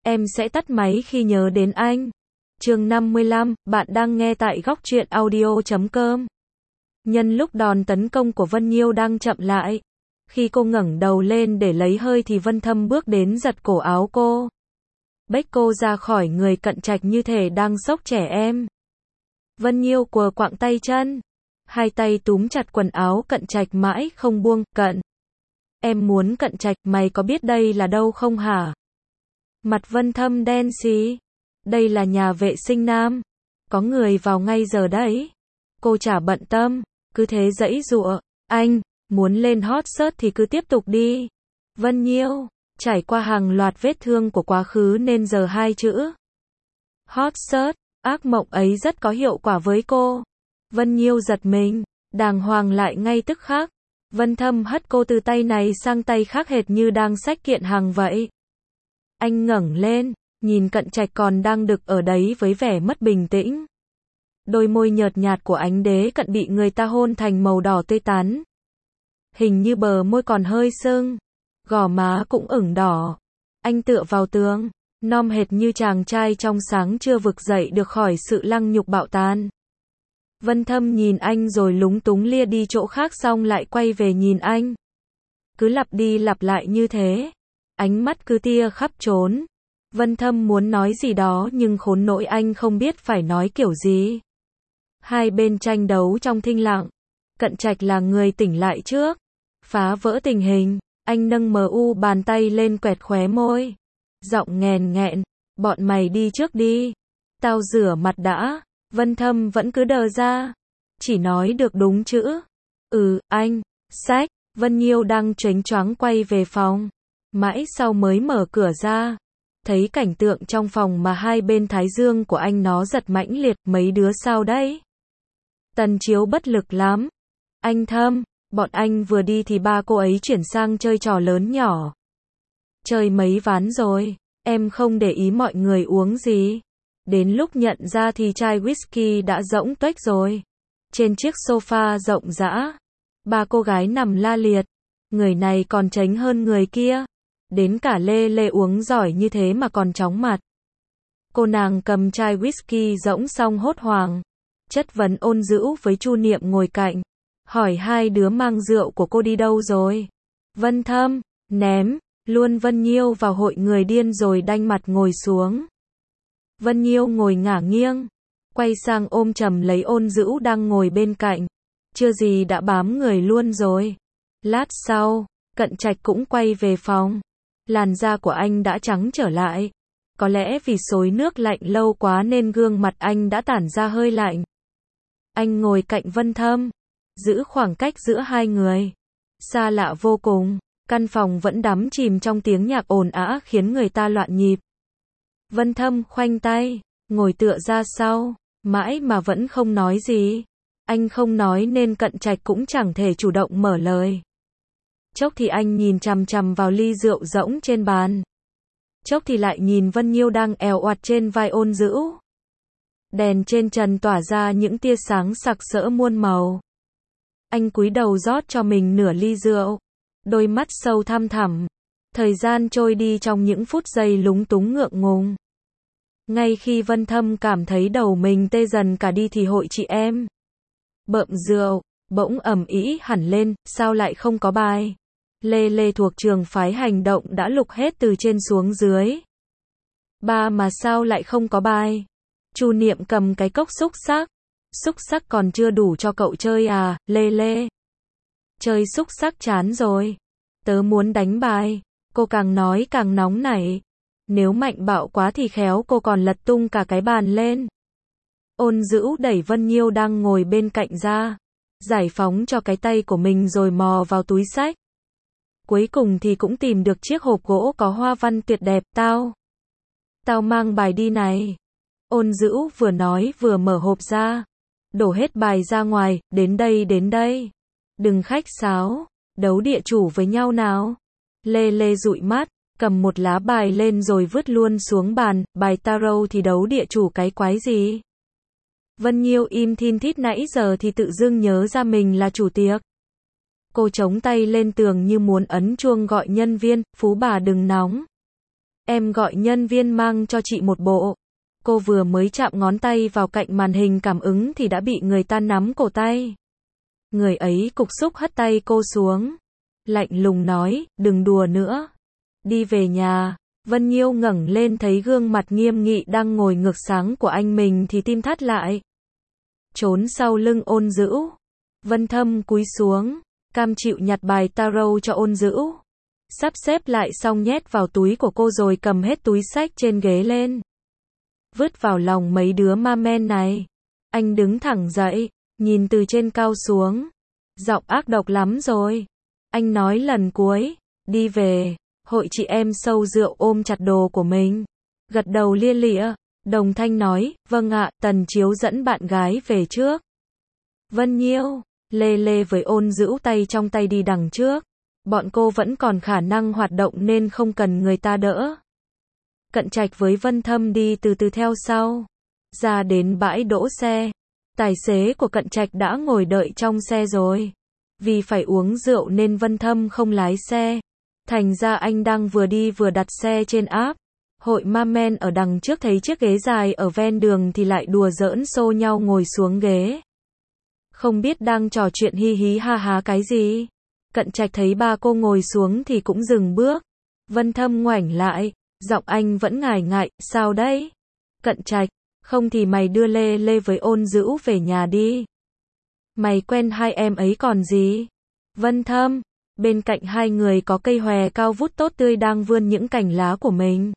Em sẽ tắt máy khi nhớ đến anh. Chương 55, bạn đang nghe tại góc truyện audio.com. Nhân lúc đòn tấn công của Vân Nhiêu đang chậm lại, khi cô ngẩng đầu lên để lấy hơi thì Vân Thâm bước đến giật cổ áo cô. Bếch cô ra khỏi người Cận Trạch như thể đang xốc trẻ em. Vân Nhiêu quờ quạng tay chân, hai tay túm chặt quần áo Cận Trạch mãi không buông. Cận, em muốn Cận Trạch, mày có biết đây là đâu không hả? Mặt Vân Thâm đen xì. Đây là nhà vệ sinh nam. Có người vào ngay giờ đấy. Cô chả bận tâm, cứ thế giãy giụa. Anh, muốn lên hot search thì cứ tiếp tục đi. Vân Nhiêu, trải qua hàng loạt vết thương của quá khứ nên giờ hai chữ hot search, ác mộng ấy rất có hiệu quả với cô. Vân Nhiêu giật mình, đàng hoàng lại ngay tức khắc. Vân Thâm hất cô từ tay này sang tay khác hệt như đang xách kiện hàng vậy. Anh ngẩng lên, nhìn Cận Trạch còn đang đực ở đấy với vẻ mất bình tĩnh. Đôi môi nhợt nhạt của Ánh Đế Cận bị người ta hôn thành màu đỏ tươi tắn. Hình như bờ môi còn hơi sưng, gò má cũng ửng đỏ. Anh tựa vào tường, nom hệt như chàng trai trong sáng chưa vực dậy được khỏi sự lăng nhục bạo tan. Vân Thâm nhìn anh rồi lúng túng lia đi chỗ khác xong lại quay về nhìn anh. Cứ lặp đi lặp lại như thế. Ánh mắt cứ tia khắp trốn. Vân Thâm muốn nói gì đó nhưng khốn nỗi anh không biết phải nói kiểu gì. Hai bên tranh đấu trong thinh lặng. Cận Trạch là người tỉnh lại trước. Phá vỡ tình hình, anh nâng bàn tay lên quẹt khóe môi. Giọng nghèn nghẹn, bọn mày đi trước đi. Tao rửa mặt đã. Vân Thâm vẫn cứ đờ ra. Chỉ nói được đúng chữ. Anh, xách. Vân Nhiêu đang choáng choáng quay về phòng. Mãi sau mới mở cửa ra. Thấy cảnh tượng trong phòng mà hai bên thái dương của anh nó giật mãnh liệt. Mấy đứa sao đấy? Tần Chiếu bất lực lắm. Anh Thâm, bọn anh vừa đi thì ba cô ấy chuyển sang chơi trò lớn nhỏ. Chơi mấy ván rồi, em không để ý mọi người uống gì. Đến lúc nhận ra thì chai whisky đã rỗng tuếch rồi. Trên chiếc sofa rộng rã, ba cô gái nằm la liệt. Người này còn chánh hơn người kia. Đến cả Lê Lê uống giỏi như thế mà còn chóng mặt. Cô nàng cầm chai whisky rỗng xong hốt hoảng. Chất vấn ôn dữ với Chu Niệm ngồi cạnh. Hỏi hai đứa mang rượu của cô đi đâu rồi? Vân Thâm, ném, luôn Vân Nhiêu vào hội người điên rồi đanh mặt ngồi xuống. Vân Nhiêu ngồi ngả nghiêng. Quay sang ôm chầm lấy ôn dữ đang ngồi bên cạnh. Chưa gì đã bám người luôn rồi. Lát sau, Cận Trạch cũng quay về phòng. Làn da của anh đã trắng trở lại. Có lẽ vì xối nước lạnh lâu quá nên gương mặt anh đã tản ra hơi lạnh. Anh ngồi cạnh Vân Thâm, giữ khoảng cách giữa hai người. Xa lạ vô cùng, căn phòng vẫn đắm chìm trong tiếng nhạc ồn ào khiến người ta loạn nhịp. Vân Thâm khoanh tay, ngồi tựa ra sau, mãi mà vẫn không nói gì. Anh không nói nên Cận Trạch cũng chẳng thể chủ động mở lời. Chốc thì anh nhìn chằm chằm vào ly rượu rỗng trên bàn. Chốc thì lại nhìn Vân Nhiêu đang èo oạt trên vai ôn dữ. Đèn trên trần tỏa ra những tia sáng sặc sỡ muôn màu. Anh cúi đầu rót cho mình nửa ly rượu. Đôi mắt sâu thăm thẳm. Thời gian trôi đi trong những phút giây lúng túng ngượng ngùng. Ngay khi Vân Thâm cảm thấy đầu mình tê dần cả đi thì hội chị em bợm rượu bỗng ầm ĩ hẳn lên. Sao lại không có bài? Lê Lê thuộc trường phái hành động đã lục hết từ trên xuống dưới. Ba mà sao lại không có bài? Chu Niệm cầm cái cốc xúc xắc. Xúc xắc còn chưa đủ cho cậu chơi à, Lê Lê? Chơi xúc xắc chán rồi. Tớ muốn đánh bài. Cô càng nói càng nóng nảy. Nếu mạnh bạo quá thì khéo cô còn lật tung cả cái bàn lên. Ôn dữ đẩy Vân Nhiêu đang ngồi bên cạnh ra. Giải phóng cho cái tay của mình rồi mò vào túi xách. Cuối cùng thì cũng tìm được chiếc hộp gỗ có hoa văn tuyệt đẹp. Tao mang bài đi này. Ôn dữ vừa nói vừa mở hộp ra. Đổ hết bài ra ngoài. Đến đây. Đừng khách sáo. Đấu địa chủ với nhau nào. Lê Lê dụi mắt, cầm một lá bài lên rồi vứt luôn xuống bàn. Bài tarot thì đấu địa chủ cái quái gì? Vân Nhiêu im thin thít nãy giờ thì tự dưng nhớ ra mình là chủ tiệc. Cô chống tay lên tường như muốn ấn chuông gọi nhân viên. Phú bà đừng nóng. Em gọi nhân viên mang cho chị một bộ. Cô vừa mới chạm ngón tay vào cạnh màn hình cảm ứng thì đã bị người ta nắm cổ tay. Người ấy cục xúc hất tay cô xuống. Lạnh lùng nói, đừng đùa nữa. Đi về nhà. Vân Nhiêu ngẩng lên thấy gương mặt nghiêm nghị đang ngồi ngược sáng của anh mình thì tim thắt lại. Trốn sau lưng Ôn Dữu. Vân Thâm cúi xuống, cam chịu nhặt bài tarot cho Ôn Dữu. Sắp xếp lại xong nhét vào túi của cô rồi cầm hết túi xách trên ghế lên. Vứt vào lòng mấy đứa ma men này. Anh đứng thẳng dậy, nhìn từ trên cao xuống. Giọng ác độc lắm rồi. Anh nói lần cuối, đi về. Hội chị em sâu rượu ôm chặt đồ của mình. Gật đầu lia lịa, đồng thanh nói, vâng ạ, Tần Chiếu dẫn bạn gái về trước. Vân Nhiêu, lê lê với Ôn Dữu tay trong tay đi đằng trước. Bọn cô vẫn còn khả năng hoạt động nên không cần người ta đỡ. Cận Trạch với Vân Thâm đi từ từ theo sau. Ra đến bãi đỗ xe. Tài xế của Cận Trạch đã ngồi đợi trong xe rồi. Vì phải uống rượu nên Vân Thâm không lái xe. Thành ra anh đang vừa đi vừa đặt xe trên app. Hội ma men ở đằng trước thấy chiếc ghế dài ở ven đường thì lại đùa giỡn xô nhau ngồi xuống ghế. Không biết đang trò chuyện hi hí ha há cái gì. Cận Trạch thấy ba cô ngồi xuống thì cũng dừng bước. Vân Thâm ngoảnh lại, giọng anh vẫn ngại ngại, sao đấy? Cận Trạch, không thì mày đưa Lê Lê với Ôn Dữu về nhà đi. Mày quen hai em ấy còn gì? Vân Thâm, bên cạnh hai người có cây hòe cao vút tốt tươi đang vươn những cành lá của mình.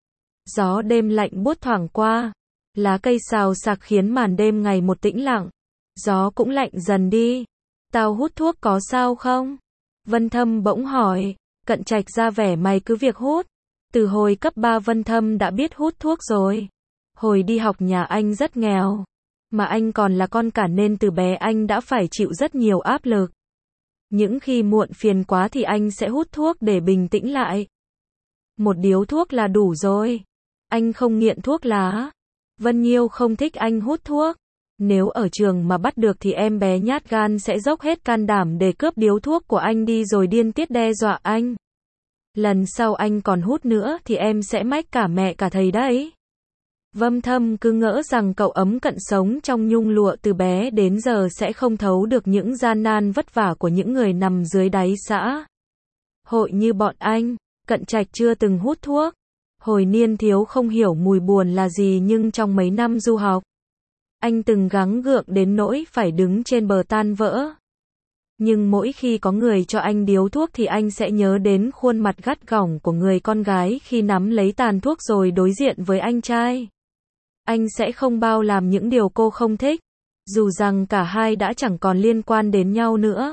Gió đêm lạnh buốt thoảng qua, lá cây xào xạc khiến màn đêm ngày một tĩnh lặng. Gió cũng lạnh dần đi. Tao hút thuốc có sao không? Vân Thâm bỗng hỏi. Cận Trạch ra vẻ mày cứ việc hút. Từ hồi cấp 3 Vân Thâm đã biết hút thuốc rồi. Hồi đi học nhà anh rất nghèo. Mà anh còn là con cả nên từ bé anh đã phải chịu rất nhiều áp lực. Những khi muộn phiền quá thì anh sẽ hút thuốc để bình tĩnh lại. Một điếu thuốc là đủ rồi. Anh không nghiện thuốc lá. Vân Nhiêu không thích anh hút thuốc. Nếu ở trường mà bắt được thì em bé nhát gan sẽ dốc hết can đảm để cướp điếu thuốc của anh đi rồi điên tiết đe dọa anh. Lần sau anh còn hút nữa thì em sẽ mách cả mẹ cả thầy đấy. Vân Thâm cứ ngỡ rằng cậu Ấm Cận sống trong nhung lụa từ bé đến giờ sẽ không thấu được những gian nan vất vả của những người nằm dưới đáy xã hội như bọn anh. Cận Trạch chưa từng hút thuốc. Hồi niên thiếu không hiểu mùi buồn là gì nhưng trong mấy năm du học, anh từng gắng gượng đến nỗi phải đứng trên bờ tan vỡ. Nhưng mỗi khi có người cho anh điếu thuốc thì anh sẽ nhớ đến khuôn mặt gắt gỏng của người con gái khi nắm lấy tàn thuốc rồi đối diện với anh trai. Anh sẽ không bao làm những điều cô không thích, dù rằng cả hai đã chẳng còn liên quan đến nhau nữa.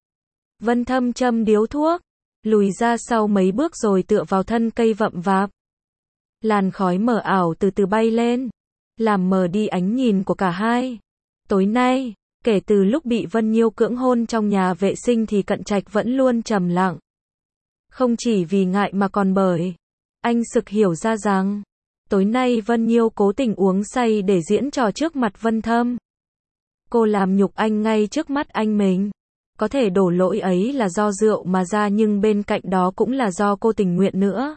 Vân Thâm châm điếu thuốc, lùi ra sau mấy bước rồi tựa vào thân cây vậm vạp. Làn khói mờ ảo từ từ bay lên, làm mờ đi ánh nhìn của cả hai. Tối nay, kể từ lúc bị Vân Nhiêu cưỡng hôn trong nhà vệ sinh thì Cận Trạch vẫn luôn trầm lặng. Không chỉ vì ngại mà còn bởi anh sực hiểu ra rằng tối nay Vân Nhiêu cố tình uống say để diễn trò trước mặt Vân Thâm. Cô làm nhục anh ngay trước mắt anh mình. Có thể đổ lỗi ấy là do rượu mà ra nhưng bên cạnh đó cũng là do cô tình nguyện nữa.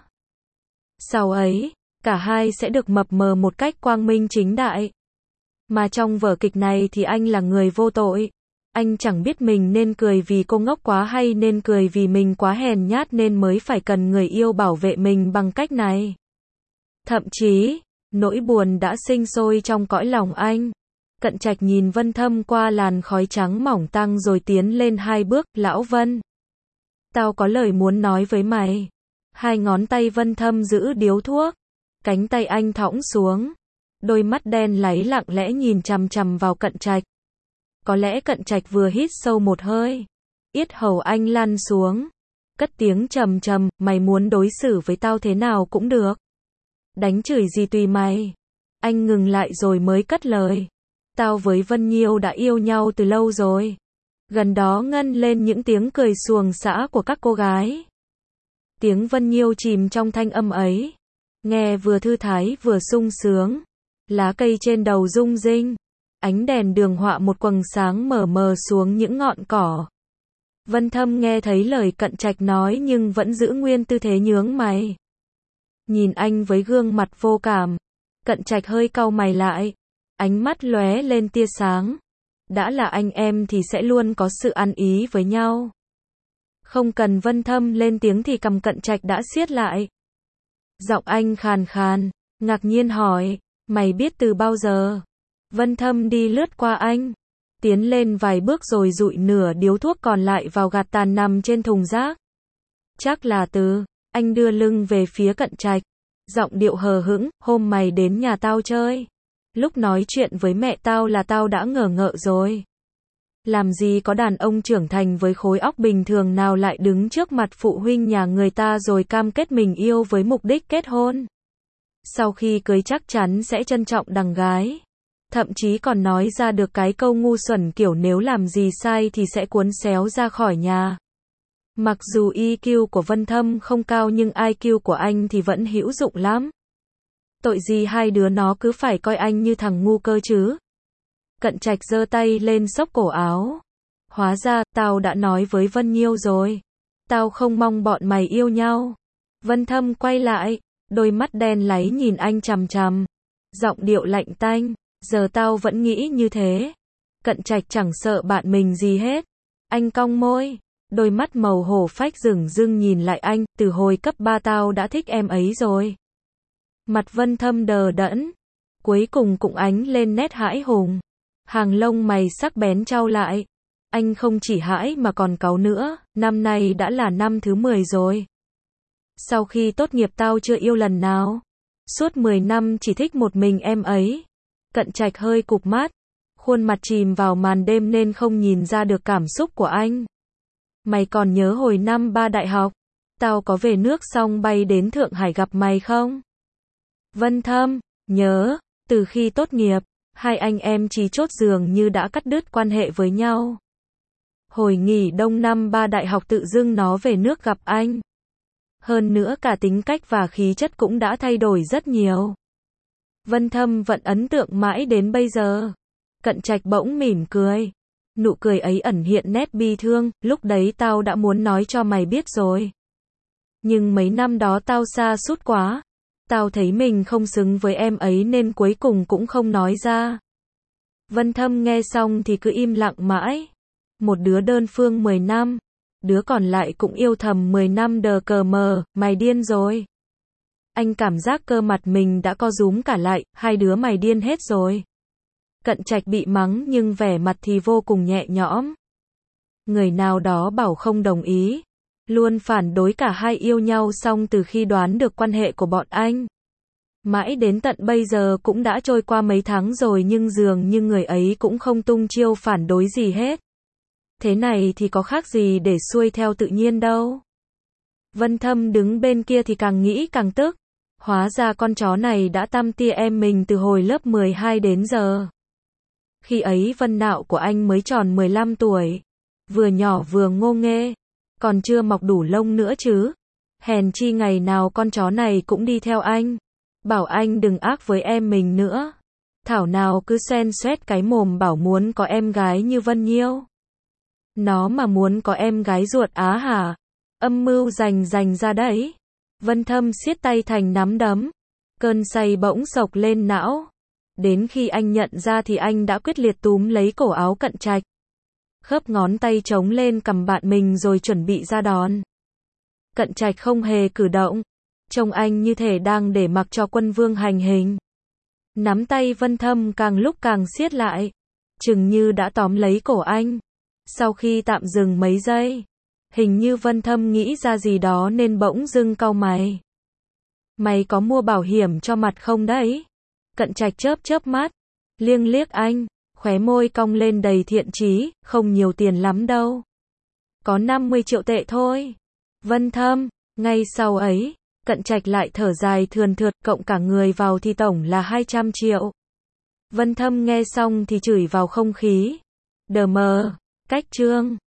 Sau ấy, cả hai sẽ được mập mờ một cách quang minh chính đại. Mà trong vở kịch này thì anh là người vô tội. Anh chẳng biết mình nên cười vì cô ngốc quá hay nên cười vì mình quá hèn nhát nên mới phải cần người yêu bảo vệ mình bằng cách này. Thậm chí, nỗi buồn đã sinh sôi trong cõi lòng anh. Cận Trạch nhìn Vân Thâm qua làn khói trắng mỏng tang rồi tiến lên 2 bước, lão Vân. Tao có lời muốn nói với mày. Hai ngón tay Vân Thâm giữ điếu thuốc. Cánh tay anh thõng xuống. Đôi mắt đen láy lặng lẽ nhìn chằm chằm vào Cận Trạch. Có lẽ Cận Trạch vừa hít sâu một hơi. Yết hầu anh lăn xuống. Cất tiếng trầm trầm, mày muốn đối xử với tao thế nào cũng được. Đánh chửi gì tùy mày. Anh ngừng lại rồi mới cất lời. Tao với Vân Nhiêu đã yêu nhau từ lâu rồi. Gần đó ngân lên những tiếng cười xuồng xã của các cô gái. Tiếng Vân Nhiêu chìm trong thanh âm ấy. Nghe vừa thư thái vừa sung sướng. Lá cây trên đầu rung rinh. Ánh đèn đường họa một quầng sáng mờ mờ xuống những ngọn cỏ. Vân Thâm nghe thấy lời Cận Trạch nói nhưng vẫn giữ nguyên tư thế nhướng mày. Nhìn anh với gương mặt vô cảm, Cận Trạch hơi cau mày lại, ánh mắt lóe lên tia sáng. Đã là anh em thì sẽ luôn có sự ăn ý với nhau. Không cần Vân Thâm lên tiếng thì cầm Cận Trạch đã siết lại. Giọng anh khàn khàn, ngạc nhiên hỏi, mày biết từ bao giờ? Vân Thâm đi lướt qua anh, tiến lên vài bước rồi dụi nửa điếu thuốc còn lại vào gạt tàn nằm trên thùng rác. Chắc là từ, anh đưa lưng về phía Cận Trạch, giọng điệu hờ hững, hôm mày đến nhà tao chơi. Lúc nói chuyện với mẹ tao là tao đã ngờ ngợ rồi. Làm gì có đàn ông trưởng thành với khối óc bình thường nào lại đứng trước mặt phụ huynh nhà người ta rồi cam kết mình yêu với mục đích kết hôn. Sau khi cưới chắc chắn sẽ trân trọng đằng gái. Thậm chí còn nói ra được cái câu ngu xuẩn kiểu nếu làm gì sai thì sẽ cuốn xéo ra khỏi nhà. Mặc dù EQ của Vân Thâm không cao nhưng IQ của anh thì vẫn hữu dụng lắm. Tội gì hai đứa nó cứ phải coi anh như thằng ngu cơ chứ. Cận Trạch giơ tay lên xốc cổ áo. Hóa ra, tao đã nói với Vân Nhiêu rồi. Tao không mong bọn mày yêu nhau. Vân Thâm quay lại, đôi mắt đen láy nhìn anh chằm chằm. Giọng điệu lạnh tanh, giờ tao vẫn nghĩ như thế. Cận Trạch chẳng sợ bạn mình gì hết. Anh cong môi, đôi mắt màu hổ phách rừng rưng nhìn lại anh, từ hồi cấp 3 tao đã thích em ấy rồi. Mặt Vân Thâm đờ đẫn, cuối cùng cũng ánh lên nét hãi hùng. Hàng lông mày sắc bén chau lại. Anh không chỉ hãi mà còn cáu nữa, năm nay đã là năm thứ 10 rồi. Sau khi tốt nghiệp tao chưa yêu lần nào. Suốt 10 năm chỉ thích một mình em ấy. Cận Trạch hơi cụp mắt, khuôn mặt chìm vào màn đêm nên không nhìn ra được cảm xúc của anh. Mày còn nhớ hồi năm 3 đại học, tao có về nước xong bay đến Thượng Hải gặp mày không? Vân Thâm, nhớ, từ khi tốt nghiệp, hai anh em chí chốt dường như đã cắt đứt quan hệ với nhau. Hồi nghỉ đông năm 3 đại học tự dưng nó về nước gặp anh. Hơn nữa cả tính cách và khí chất cũng đã thay đổi rất nhiều. Vân Thâm vẫn ấn tượng mãi đến bây giờ. Cận Trạch bỗng mỉm cười. Nụ cười ấy ẩn hiện nét bi thương, lúc đấy tao đã muốn nói cho mày biết rồi. Nhưng mấy năm đó tao sa sút quá. Tao thấy mình không xứng với em ấy nên cuối cùng cũng không nói ra. Vân Thâm nghe xong thì cứ im lặng mãi. Một đứa đơn phương 10 năm. Đứa còn lại cũng yêu thầm 10 năm đờ cờ mờ, mày điên rồi. Anh cảm giác cơ mặt mình đã co rúm cả lại, hai đứa mày điên hết rồi. Cận Trạch bị mắng nhưng vẻ mặt thì vô cùng nhẹ nhõm. Người nào đó bảo không đồng ý. Luôn phản đối cả hai yêu nhau xong từ khi đoán được quan hệ của bọn anh. Mãi đến tận bây giờ cũng đã trôi qua mấy tháng rồi nhưng dường như người ấy cũng không tung chiêu phản đối gì hết. Thế này thì có khác gì để xuôi theo tự nhiên đâu. Vân Thâm đứng bên kia thì càng nghĩ càng tức. Hóa ra con chó này đã tăm tia em mình từ hồi lớp 12 đến giờ. Khi ấy Vân Nạo của anh mới tròn 15 tuổi. Vừa nhỏ vừa ngô nghê. Còn chưa mọc đủ lông nữa chứ. Hèn chi ngày nào con chó này cũng đi theo anh. Bảo anh đừng ác với em mình nữa. Thảo nào cứ xoen xoét cái mồm bảo muốn có em gái như Vân Nhiêu. Nó mà muốn có em gái ruột á hả? Âm mưu rành ra đấy. Vân Thâm siết tay thành nắm đấm. Cơn say bỗng sộc lên não. Đến khi anh nhận ra thì anh đã quyết liệt túm lấy cổ áo Cận Trạch. Khớp ngón tay chống lên cằm bạn mình rồi chuẩn bị ra đòn. Cận Trạch không hề cử động. Trông anh như thể đang để mặc cho quân vương hành hình. Nắm tay Vân Thâm càng lúc càng siết lại. Chừng như đã tóm lấy cổ anh. Sau khi tạm dừng mấy giây, hình như Vân Thâm nghĩ ra gì đó nên bỗng dưng cau mày. Mày có mua bảo hiểm cho mặt không đấy? Cận Trạch chớp mắt, liếc liếc anh, khóe môi cong lên đầy thiện chí, không nhiều tiền lắm đâu. Có 50 triệu tệ thôi. Vân Thâm, ngay sau ấy, Cận Trạch lại thở dài thườn thượt, cộng cả người vào thì tổng là 200 triệu. Vân Thâm nghe xong thì chửi vào không khí. Đờ mờ, cách trương.